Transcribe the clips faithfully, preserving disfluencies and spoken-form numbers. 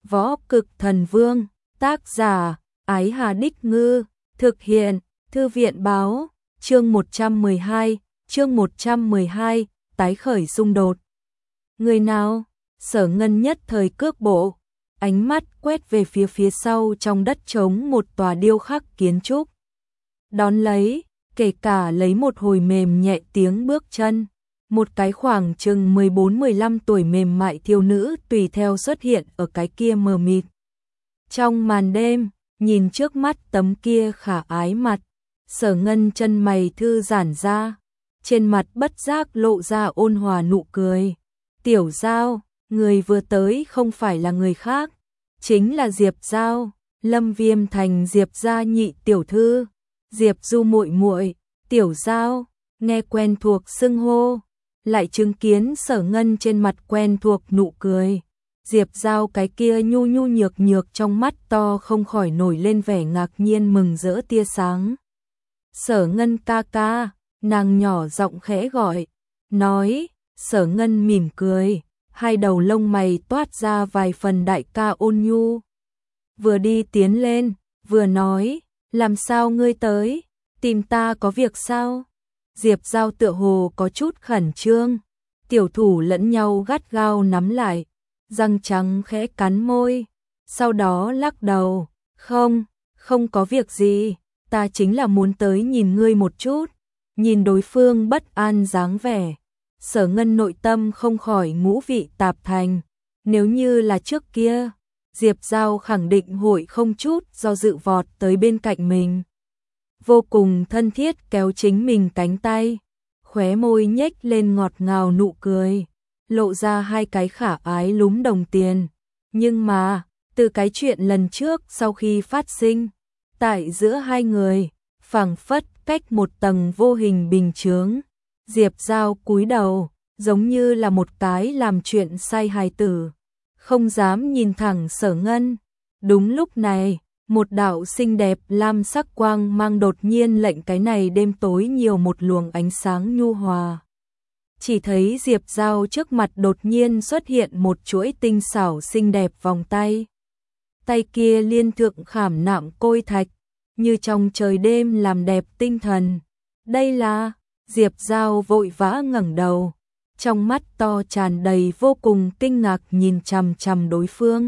Võ Cực Thần Vương, tác giả, Ái Hà Đích Ngư, thực hiện, Thư viện Báo, chương một trăm mười hai, chương một trăm mười hai, tái khởi xung đột. Người nào? Sở Ngân nhất thời cước bộ, ánh mắt quét về phía phía sau trong đất trống một tòa điêu khắc kiến trúc. Đón lấy, kể cả lấy một hồi mềm nhẹ tiếng bước chân. Một cái khoảng chừng mười bốn mười lăm tuổi mềm mại thiếu nữ tùy theo xuất hiện ở cái kia mờ mịt. Trong màn đêm, nhìn trước mắt tấm kia khả ái mặt, Sở Ngân chân mày thư giãn ra, trên mặt bất giác lộ ra ôn hòa nụ cười. Tiểu Giao, người vừa tới không phải là người khác, chính là Diệp Giao, Lâm Viêm Thành Diệp gia nhị tiểu thư, Diệp Du muội muội. Tiểu Giao, nghe quen thuộc xưng hô, lại chứng kiến Sở Ngân trên mặt quen thuộc nụ cười. Diệp Giao cái kia nhu nhu nhược nhược trong mắt to không khỏi nổi lên vẻ ngạc nhiên mừng rỡ tia sáng. Sở Ngân ca ca, nàng nhỏ giọng khẽ gọi, nói. Sở Ngân mỉm cười, hai đầu lông mày toát ra vài phần đại ca ôn nhu. Vừa đi tiến lên, vừa nói, làm sao ngươi tới, tìm ta có việc sao? Diệp Giao tựa hồ có chút khẩn trương, tiểu thủ lẫn nhau gắt gao nắm lại, răng trắng khẽ cắn môi, sau đó lắc đầu, không, không có việc gì, ta chính là muốn tới nhìn ngươi một chút. Nhìn đối phương bất an dáng vẻ, Sở Ngân nội tâm không khỏi ngũ vị tạp thành, nếu như là trước kia, Diệp Giao khẳng định hội không chút do dự vọt tới bên cạnh mình. Vô cùng thân thiết kéo chính mình cánh tay, khóe môi nhếch lên ngọt ngào nụ cười, lộ ra hai cái khả ái lúm đồng tiền. Nhưng mà, từ cái chuyện lần trước sau khi phát sinh, tại giữa hai người, phảng phất cách một tầng vô hình bình chướng. Diệp Giao cúi đầu, giống như là một cái làm chuyện sai hài tử, không dám nhìn thẳng Sở Ngân. Đúng lúc này, một đạo xinh đẹp lam sắc quang mang đột nhiên lệnh cái này đêm tối nhiều một luồng ánh sáng nhu hòa. Chỉ thấy Diệp Giao trước mặt đột nhiên xuất hiện một chuỗi tinh xảo xinh đẹp vòng tay. Tay kia liên thượng khảm nạm côi thạch, như trong trời đêm làm đẹp tinh thần. Đây là... Diệp Giao vội vã ngẩng đầu, trong mắt to tràn đầy vô cùng kinh ngạc nhìn chằm chằm đối phương.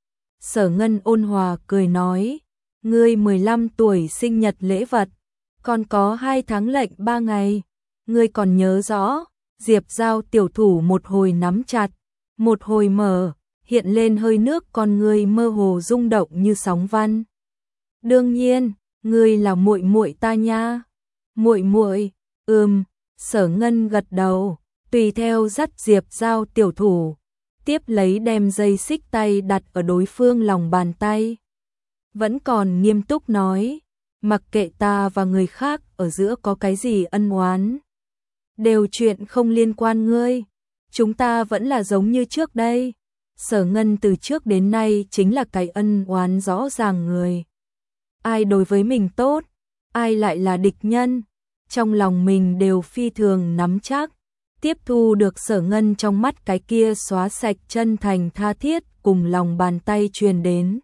Sở Ngân ôn hòa cười nói, ngươi mười lăm tuổi sinh nhật lễ vật, còn có hai tháng lệnh ba ngày, ngươi còn nhớ rõ? Diệp Giao tiểu thủ một hồi nắm chặt, một hồi mở, hiện lên hơi nước con ngươi mơ hồ rung động như sóng văn. Đương nhiên, ngươi là muội muội ta nha. Muội muội? Ừm, Sở Ngân gật đầu, tùy theo dắt Diệp Giao tiểu thủ, tiếp lấy đem dây xích tay đặt ở đối phương lòng bàn tay. Vẫn còn nghiêm túc nói, mặc kệ ta và người khác ở giữa có cái gì ân oán, đều chuyện không liên quan ngươi, chúng ta vẫn là giống như trước đây. Sở Ngân từ trước đến nay chính là cái ân oán rõ ràng người. Ai đối với mình tốt, ai lại là địch nhân, trong lòng mình đều phi thường nắm chắc. Tiếp thu được Sở Ngân trong mắt cái kia xóa sạch chân thành tha thiết cùng lòng bàn tay truyền đến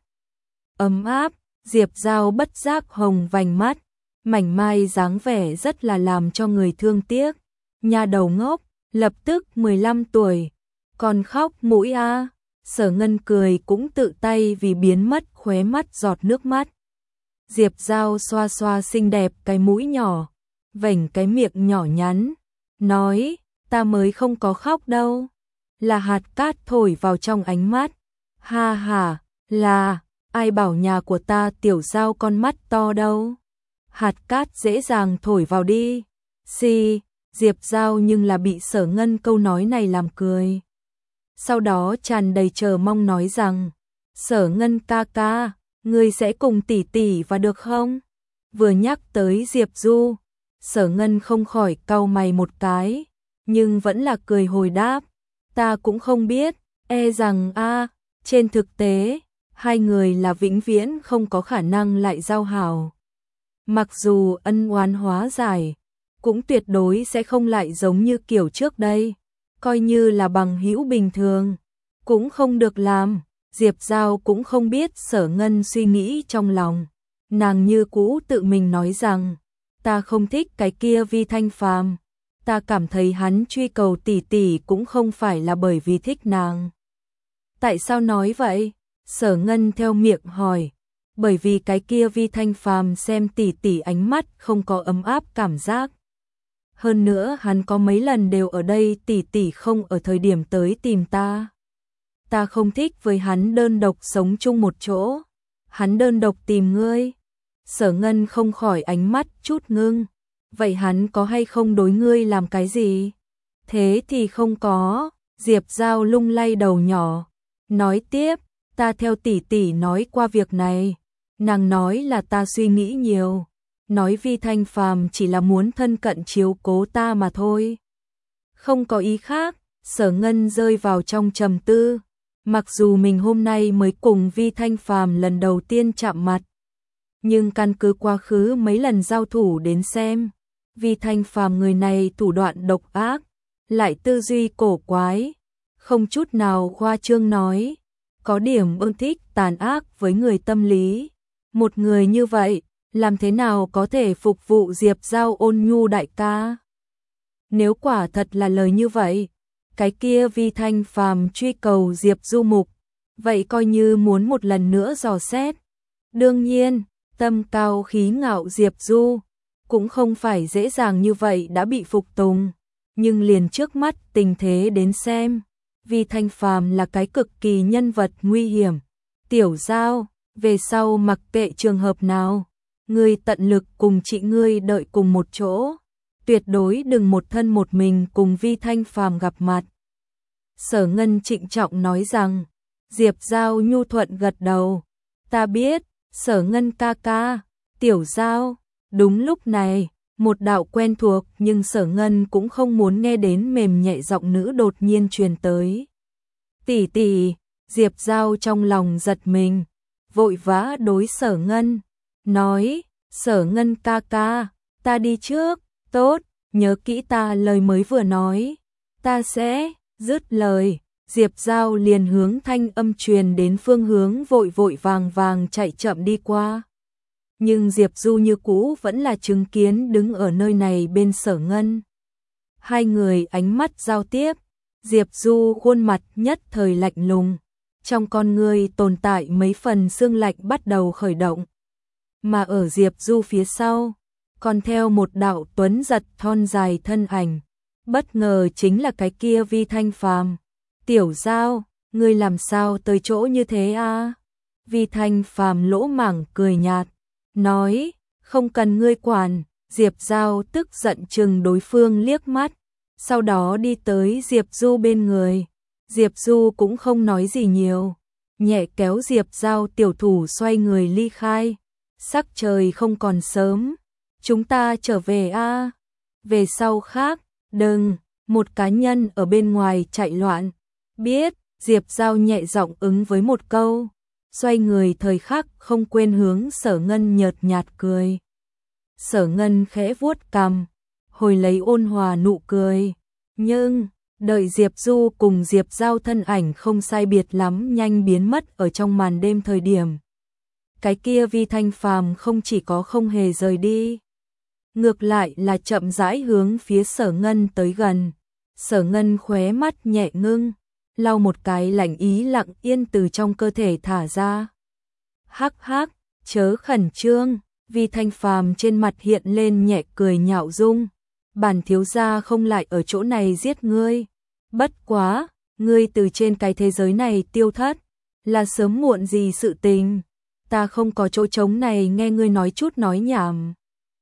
ấm áp, Diệp Giao bất giác hồng vành mắt, mảnh mai dáng vẻ rất là làm cho người thương tiếc. Nhà đầu ngốc, lập tức mười lăm tuổi, còn khóc mũi a. Sở Ngân cười cũng tự tay vì biến mất khóe mắt giọt nước mắt. Diệp Giao xoa xoa xinh đẹp cái mũi nhỏ, vểnh cái miệng nhỏ nhắn, nói, ta mới không có khóc đâu, là hạt cát thổi vào trong ánh mắt. Ha ha, là, ai bảo nhà của ta Tiểu Giao con mắt to đâu. Hạt cát dễ dàng thổi vào đi. Xì, Diệp Giao nhưng là bị Sở Ngân câu nói này làm cười. Sau đó tràn đầy chờ mong nói rằng, Sở Ngân ca ca, ngươi sẽ cùng tỷ tỷ và được không? Vừa nhắc tới Diệp Du, Sở Ngân không khỏi cau mày một cái, nhưng vẫn là cười hồi đáp, ta cũng không biết, e rằng a, trên thực tế, hai người là vĩnh viễn không có khả năng lại giao hảo. Mặc dù ân oán hóa giải, cũng tuyệt đối sẽ không lại giống như kiểu trước đây, coi như là bằng hữu bình thường, cũng không được làm. Diệp Giao cũng không biết Sở Ngân suy nghĩ trong lòng. Nàng như cũ tự mình nói rằng, ta không thích cái kia Vi Thanh Phàm, ta cảm thấy hắn truy cầu tỷ tỷ cũng không phải là bởi vì thích nàng. Tại sao nói vậy? Sở Ngân theo miệng hỏi. Bởi vì cái kia Vi Thanh Phàm xem tỷ tỷ ánh mắt không có ấm áp cảm giác. Hơn nữa hắn có mấy lần đều ở đây, tỷ tỷ không ở thời điểm tới tìm ta. Ta không thích với hắn đơn độc sống chung một chỗ. Hắn đơn độc tìm ngươi. Sở Ngân không khỏi ánh mắt chút ngưng. Vậy hắn có hay không đối ngươi làm cái gì? Thế thì không có. Diệp Giao lung lay đầu nhỏ. Nói tiếp, ta theo tỷ tỷ nói qua việc này. Nàng nói là ta suy nghĩ nhiều. Nói Vi Thanh Phàm chỉ là muốn thân cận chiếu cố ta mà thôi. Không có ý khác. Sở Ngân rơi vào trong trầm tư. Mặc dù mình hôm nay mới cùng Vi Thanh Phàm lần đầu tiên chạm mặt, nhưng căn cứ quá khứ mấy lần giao thủ đến xem, Vi Thanh Phàm người này thủ đoạn độc ác, lại tư duy cổ quái, không chút nào khoa trương nói, có điểm ưa thích tàn ác với người tâm lý. Một người như vậy, làm thế nào có thể phục vụ Diệp Giao ôn nhu đại ca? Nếu quả thật là lời như vậy, cái kia Vi Thanh Phàm truy cầu Diệp Du Mục, vậy coi như muốn một lần nữa dò xét. Đương nhiên, tâm cao khí ngạo Diệp Du cũng không phải dễ dàng như vậy đã bị phục tùng, nhưng liền trước mắt tình thế đến xem, Vi Thanh Phàm là cái cực kỳ nhân vật nguy hiểm. Tiểu Giao, về sau mặc kệ trường hợp nào, ngươi tận lực cùng chị ngươi đợi cùng một chỗ, tuyệt đối đừng một thân một mình cùng Vi Thanh Phàm gặp mặt. Sở Ngân trịnh trọng nói rằng. Diệp Giao nhu thuận gật đầu. Ta biết, Sở Ngân ca ca. Tiểu Giao. Đúng lúc này, một đạo quen thuộc nhưng Sở Ngân cũng không muốn nghe đến mềm nhẹ giọng nữ đột nhiên truyền tới. Tỷ tỷ. Diệp Giao trong lòng giật mình, vội vã đối Sở Ngân nói, Sở Ngân ca ca, ta đi trước. Tốt, nhớ kỹ ta lời mới vừa nói. Ta sẽ. Dứt lời, Diệp Giao liền hướng thanh âm truyền đến phương hướng vội vội vàng vàng chạy chậm đi qua. Nhưng Diệp Du như cũ vẫn là chứng kiến đứng ở nơi này bên Sở Ngân. Hai người ánh mắt giao tiếp, Diệp Du khuôn mặt nhất thời lạnh lùng, trong con người tồn tại mấy phần xương lạnh bắt đầu khởi động. Mà ở Diệp Du phía sau, còn theo một đạo tuấn giật thon dài thân ảnh. Bất ngờ chính là cái kia Vi Thanh Phàm. Tiểu Giao, ngươi làm sao tới chỗ như thế à? Vi Thanh Phàm lỗ mảng cười nhạt, nói, không cần ngươi quản. Diệp Giao tức giận chừng đối phương liếc mắt, sau đó đi tới Diệp Du bên người. Diệp Du cũng không nói gì nhiều, nhẹ kéo Diệp Giao tiểu thủ xoay người ly khai. Sắc trời không còn sớm, chúng ta trở về a. À? Về sau khác. Đừng, một cá nhân ở bên ngoài chạy loạn. Biết, Diệp Giao nhẹ giọng ứng với một câu, xoay người thời khắc không quên hướng Sở Ngân nhợt nhạt cười. Sở Ngân khẽ vuốt cằm, hồi lấy ôn hòa nụ cười. Nhưng, đợi Diệp Du cùng Diệp Giao thân ảnh không sai biệt lắm nhanh biến mất ở trong màn đêm thời điểm. Cái kia Vi Thanh Phàm không chỉ có không hề rời đi, ngược lại là chậm rãi hướng phía Sở Ngân tới gần. Sở Ngân khóe mắt nhẹ ngưng, lau một cái lạnh ý lặng yên từ trong cơ thể thả ra. Hắc hắc, chớ khẩn trương. Vi Thanh Phàm trên mặt hiện lên nhẹ cười nhạo dung. Bản thiếu gia không lại ở chỗ này giết ngươi. Bất quá, ngươi từ trên cái thế giới này tiêu thất, là sớm muộn gì sự tình. Ta không có chỗ trống này nghe ngươi nói chút nói nhảm.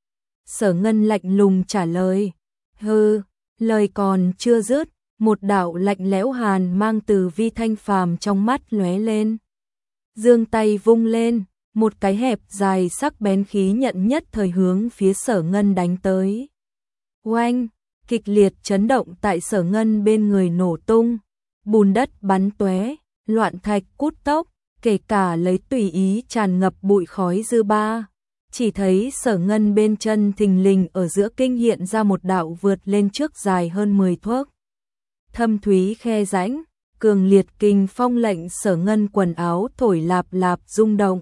Sở Ngân lạnh lùng trả lời. Hừ, lời còn chưa dứt, một đạo lạnh lẽo hàn mang từ Vi Thanh Phàm trong mắt lóe lên. Giương tay vung lên, một cái hẹp dài sắc bén khí nhận nhất thời hướng phía Sở Ngân đánh tới. Oanh, kịch liệt chấn động tại Sở Ngân bên người nổ tung, bùn đất bắn tóe, loạn thạch cút tốc, kể cả lấy tùy ý tràn ngập bụi khói dư ba. Chỉ thấy Sở Ngân bên chân thình lình ở giữa kinh hiện ra một đạo vượt lên trước dài hơn mười thước. Thâm thúy khe rãnh, cường liệt kinh phong lệnh Sở Ngân quần áo thổi lạp lạp rung động.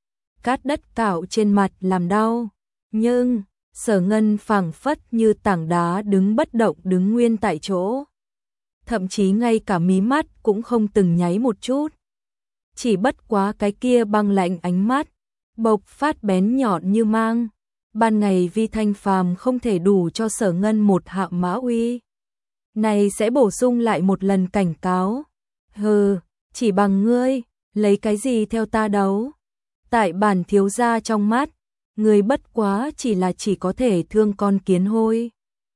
Cát đất cạo trên mặt làm đau, nhưng Sở Ngân phảng phất như tảng đá đứng bất động đứng nguyên tại chỗ. Thậm chí ngay cả mí mắt cũng không từng nháy một chút. Chỉ bất quá cái kia băng lạnh ánh mắt, bộc phát bén nhọn như mang. Ban ngày Vi Thanh Phàm không thể đủ cho Sở Ngân một hạ mã uy. Này sẽ bổ sung lại một lần cảnh cáo. Hừ, chỉ bằng ngươi, lấy cái gì theo ta đấu? Tại bản thiếu gia trong mắt, ngươi bất quá chỉ là chỉ có thể thương con kiến hôi.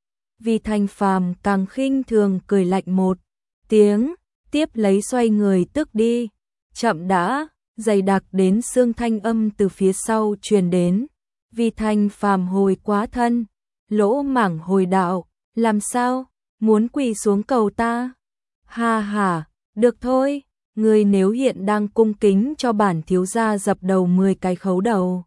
Vi Thanh Phàm càng khinh thường cười lạnh một tiếng, tiếp lấy xoay người tức đi. Chậm đã, dày đặc đến xương thanh âm từ phía sau truyền đến. Vi Thanh Phàm hồi quá thân, lỗ mảng hồi đạo, làm sao, muốn quỳ xuống cầu ta? Ha ha, được thôi, ngươi nếu hiện đang cung kính cho bản thiếu gia dập đầu mười cái khấu đầu,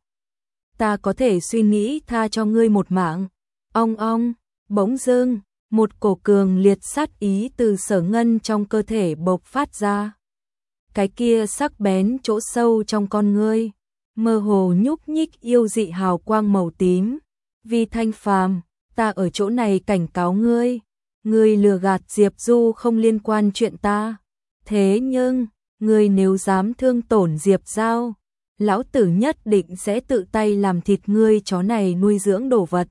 ta có thể suy nghĩ tha cho ngươi một mạng. Ong ong, bỗng dưng, một cổ cường liệt sát ý từ Sở Ngân trong cơ thể bộc phát ra. Cái kia sắc bén chỗ sâu trong con ngươi, mơ hồ nhúc nhích yêu dị hào quang màu tím. Vi Thanh Phàm, ta ở chỗ này cảnh cáo ngươi, ngươi lừa gạt Diệp Du không liên quan chuyện ta. Thế nhưng, ngươi nếu dám thương tổn Diệp Giao, lão tử nhất định sẽ tự tay làm thịt ngươi chó này nuôi dưỡng đồ vật.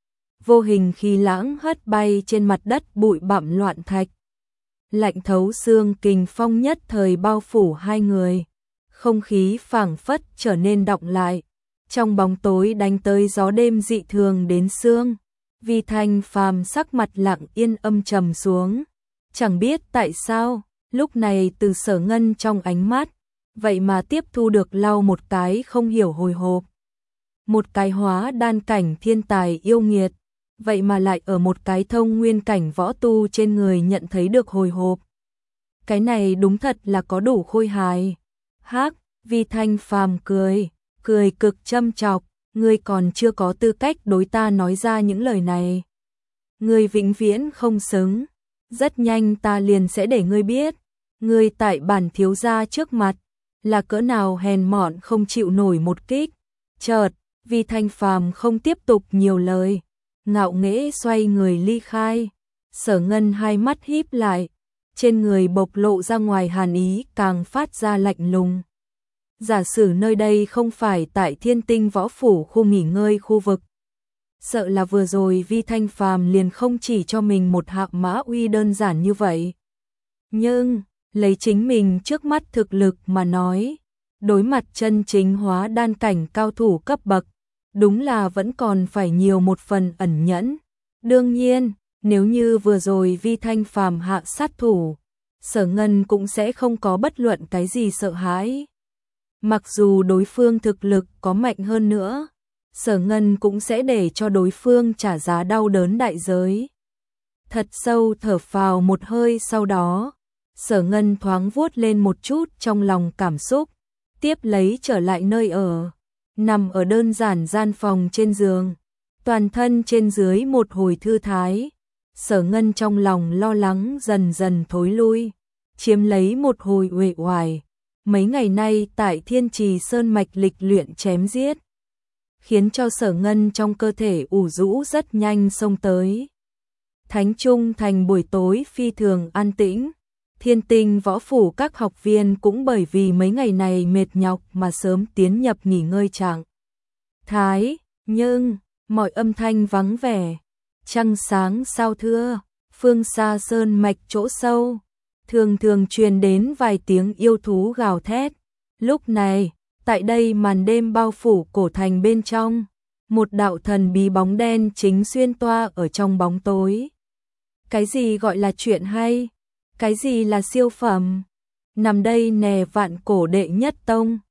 Vô hình khí lãng hất bay trên mặt đất bụi bặm loạn thạch. Lạnh thấu xương kình phong nhất thời bao phủ hai người. Không khí phảng phất trở nên đọng lại. Trong bóng tối đánh tới gió đêm dị thường đến xương. Vi Thanh Phàm sắc mặt lặng yên âm trầm xuống. Chẳng biết tại sao, lúc này từ Sở Ngân trong ánh mắt, vậy mà tiếp thu được lau một cái không hiểu hồi hộp. Một cái hóa đan cảnh thiên tài yêu nghiệt, vậy mà lại ở một cái thông nguyên cảnh võ tu trên người nhận thấy được hồi hộp. Cái này đúng thật là có đủ khôi hài. Hắc, Vi Thanh Phàm cười, cười cực châm chọc, ngươi còn chưa có tư cách đối ta nói ra những lời này. Ngươi vĩnh viễn không xứng, rất nhanh ta liền sẽ để ngươi biết, ngươi tại bản thiếu gia trước mặt, là cỡ nào hèn mọn không chịu nổi một kích. Chợt, Vi Thanh Phàm không tiếp tục nhiều lời, ngạo nghễ xoay người ly khai. Sở Ngân hai mắt híp lại, trên người bộc lộ ra ngoài hàn ý càng phát ra lạnh lùng. Giả sử nơi đây không phải tại Thiên Tinh Võ Phủ khu nghỉ ngơi khu vực, sợ là vừa rồi Vi Thanh Phàm liền không chỉ cho mình một hạ mã uy đơn giản như vậy. Nhưng, lấy chính mình trước mắt thực lực mà nói, đối mặt chân chính hóa đan cảnh cao thủ cấp bậc, đúng là vẫn còn phải nhiều một phần ẩn nhẫn. Đương nhiên, nếu như vừa rồi Vi Thanh Phàm hạ sát thủ, Sở Ngân cũng sẽ không có bất luận cái gì sợ hãi. Mặc dù đối phương thực lực có mạnh hơn nữa, Sở Ngân cũng sẽ để cho đối phương trả giá đau đớn đại giới. Thật sâu thở phào một hơi sau đó, Sở Ngân thoáng vuốt lên một chút trong lòng cảm xúc, tiếp lấy trở lại nơi ở, nằm ở đơn giản gian phòng trên giường, toàn thân trên dưới một hồi thư thái. Sở Ngân trong lòng lo lắng dần dần thối lui, chiếm lấy một hồi uể oải. Mấy ngày nay tại Thiên Trì Sơn mạch lịch luyện chém giết, khiến cho Sở Ngân trong cơ thể ủ rũ rất nhanh xông tới. Thánh Trung thành buổi tối phi thường an tĩnh, Thiên Tinh Võ Phủ các học viên cũng bởi vì mấy ngày này mệt nhọc mà sớm tiến nhập nghỉ ngơi trạng thái, nhưng mọi âm thanh vắng vẻ, trăng sáng sao thưa, phương xa sơn mạch chỗ sâu, thường thường truyền đến vài tiếng yêu thú gào thét. Lúc này, tại đây màn đêm bao phủ cổ thành bên trong, một đạo thần bí bóng đen chính xuyên toa ở trong bóng tối. Cái gì gọi là chuyện hay? Cái gì là siêu phẩm? Nằm đây nè vạn cổ đệ nhất tông.